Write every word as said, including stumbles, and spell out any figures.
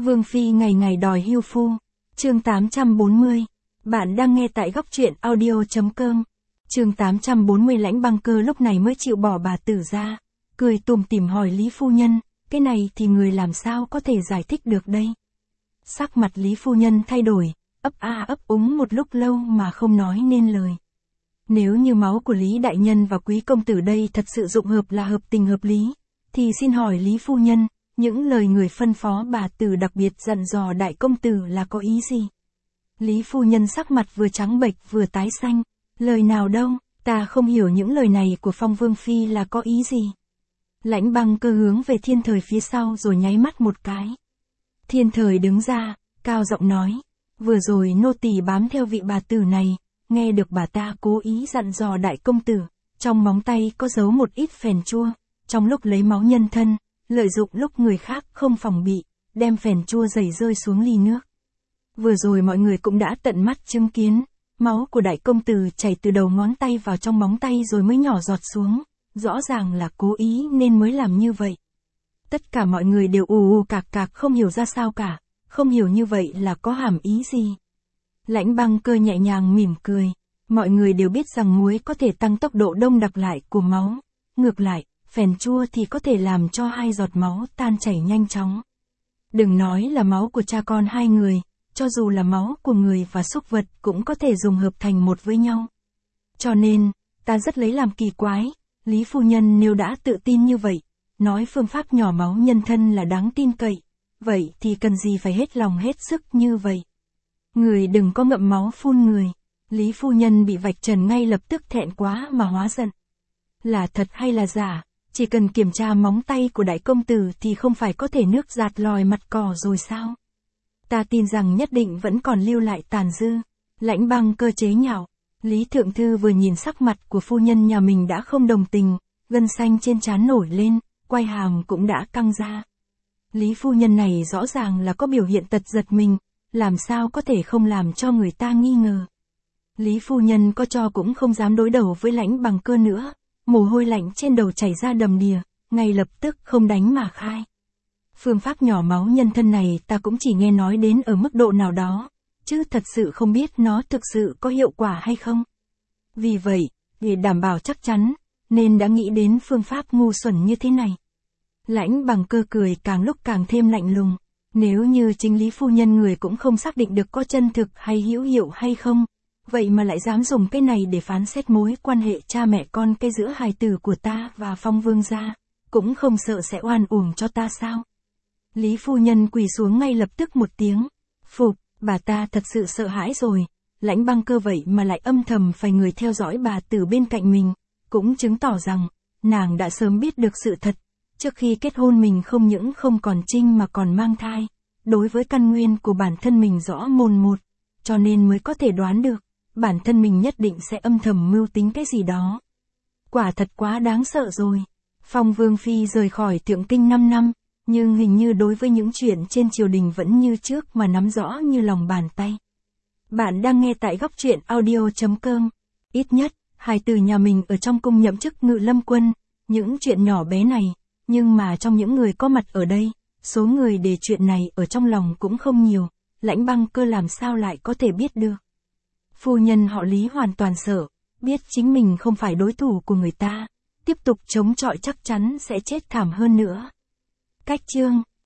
Vương Phi ngày ngày đòi hưu phu. Chương tám trăm bốn mươi. Bạn đang nghe tại góc truyện audio chấm com. Chương tám trăm bốn mươi. Lãnh Băng Cơ lúc này mới chịu bỏ bà tử ra, cười tủm tỉm hỏi Lý phu nhân, cái này thì người làm sao có thể giải thích được đây? Sắc mặt Lý phu nhân thay đổi, ấp a ấp úng một lúc lâu mà không nói nên lời. Nếu như máu của Lý đại nhân và quý công tử đây thật sự dụng hợp là hợp tình hợp lý, thì xin hỏi Lý phu nhân, những lời người phân phó bà tử đặc biệt dặn dò đại công tử là có ý gì? Lý phu nhân sắc mặt vừa trắng bệch vừa tái xanh, lời nào đâu, ta không hiểu những lời này của Phong Vương Phi là có ý gì. Lãnh Băng Cơ hướng về Thiên Thời phía sau rồi nháy mắt một cái. Thiên Thời đứng ra, cao giọng nói, vừa rồi nô tỳ bám theo vị bà tử này, nghe được bà ta cố ý dặn dò đại công tử, trong móng tay có giấu một ít phèn chua, trong lúc lấy máu nhân thân, lợi dụng lúc người khác không phòng bị, đem phèn chua dày rơi xuống ly nước. Vừa rồi mọi người cũng đã tận mắt chứng kiến, máu của đại công tử chảy từ đầu ngón tay vào trong móng tay rồi mới nhỏ giọt xuống, rõ ràng là cố ý nên mới làm như vậy. Tất cả mọi người đều ù ù cạc cạc không hiểu ra sao cả, không hiểu như vậy là có hàm ý gì. Lãnh Băng Cơ nhẹ nhàng mỉm cười, mọi người đều biết rằng muối có thể tăng tốc độ đông đặc lại của máu, ngược lại, phèn chua thì có thể làm cho hai giọt máu tan chảy nhanh chóng. Đừng nói là máu của cha con hai người, cho dù là máu của người và súc vật cũng có thể dùng hợp thành một với nhau. Cho nên, ta rất lấy làm kỳ quái, Lý phu nhân nếu đã tự tin như vậy, nói phương pháp nhỏ máu nhân thân là đáng tin cậy, vậy thì cần gì phải hết lòng hết sức như vậy. Người đừng có ngậm máu phun người. Lý phu nhân bị vạch trần ngay lập tức thẹn quá mà hóa giận. Là thật hay là giả, chỉ cần kiểm tra móng tay của đại công tử thì không phải có thể nước giạt lòi mặt cỏ rồi sao? Ta tin rằng nhất định vẫn còn lưu lại tàn dư. Lãnh Băng Cơ chế nhạo. Lý thượng thư vừa nhìn sắc mặt của phu nhân nhà mình đã không đồng tình, gân xanh trên trán nổi lên, quai hàm cũng đã căng ra. Lý phu nhân này rõ ràng là có biểu hiện tật giật mình, làm sao có thể không làm cho người ta nghi ngờ. Lý phu nhân có cho cũng không dám đối đầu với Lãnh Băng Cơ nữa, mồ hôi lạnh trên đầu chảy ra đầm đìa, ngay lập tức không đánh mà khai. Phương pháp nhỏ máu nhân thân này ta cũng chỉ nghe nói đến ở mức độ nào đó, chứ thật sự không biết nó thực sự có hiệu quả hay không. Vì vậy, để đảm bảo chắc chắn, nên đã nghĩ đến phương pháp ngu xuẩn như thế này. Lãnh Băng Cơ cười càng lúc càng thêm lạnh lùng. Nếu như chính Lý phu nhân người cũng không xác định được có chân thực hay hữu hiệu hay không, vậy mà lại dám dùng cái này để phán xét mối quan hệ cha mẹ con cái giữa hài tử của ta và Phong Vương gia, cũng không sợ sẽ oan uổng cho ta sao? Lý phu nhân quỳ xuống ngay lập tức một tiếng, phục, bà ta thật sự sợ hãi rồi. Lãnh Băng Cơ vậy mà lại âm thầm phải người theo dõi bà tử bên cạnh mình, cũng chứng tỏ rằng, nàng đã sớm biết được sự thật. Trước khi kết hôn mình không những không còn trinh mà còn mang thai, đối với căn nguyên của bản thân mình rõ mồn một, cho nên mới có thể đoán được, bản thân mình nhất định sẽ âm thầm mưu tính cái gì đó. Quả thật quá đáng sợ rồi. Phong Vương Phi rời khỏi Thượng Kinh năm năm, nhưng hình như đối với những chuyện trên triều đình vẫn như trước mà nắm rõ như lòng bàn tay. Bạn đang nghe tại góc truyện audio chấm com. Ít nhất, hài tử nhà mình ở trong cung nhậm chức ngự lâm quân, những chuyện nhỏ bé này, nhưng mà trong những người có mặt ở đây, số người để chuyện này ở trong lòng cũng không nhiều, Lãnh Băng Cơ làm sao lại có thể biết được. Phu nhân họ Lý hoàn toàn sợ, biết chính mình không phải đối thủ của người ta, tiếp tục chống chọi chắc chắn sẽ chết thảm hơn nữa. Cách chương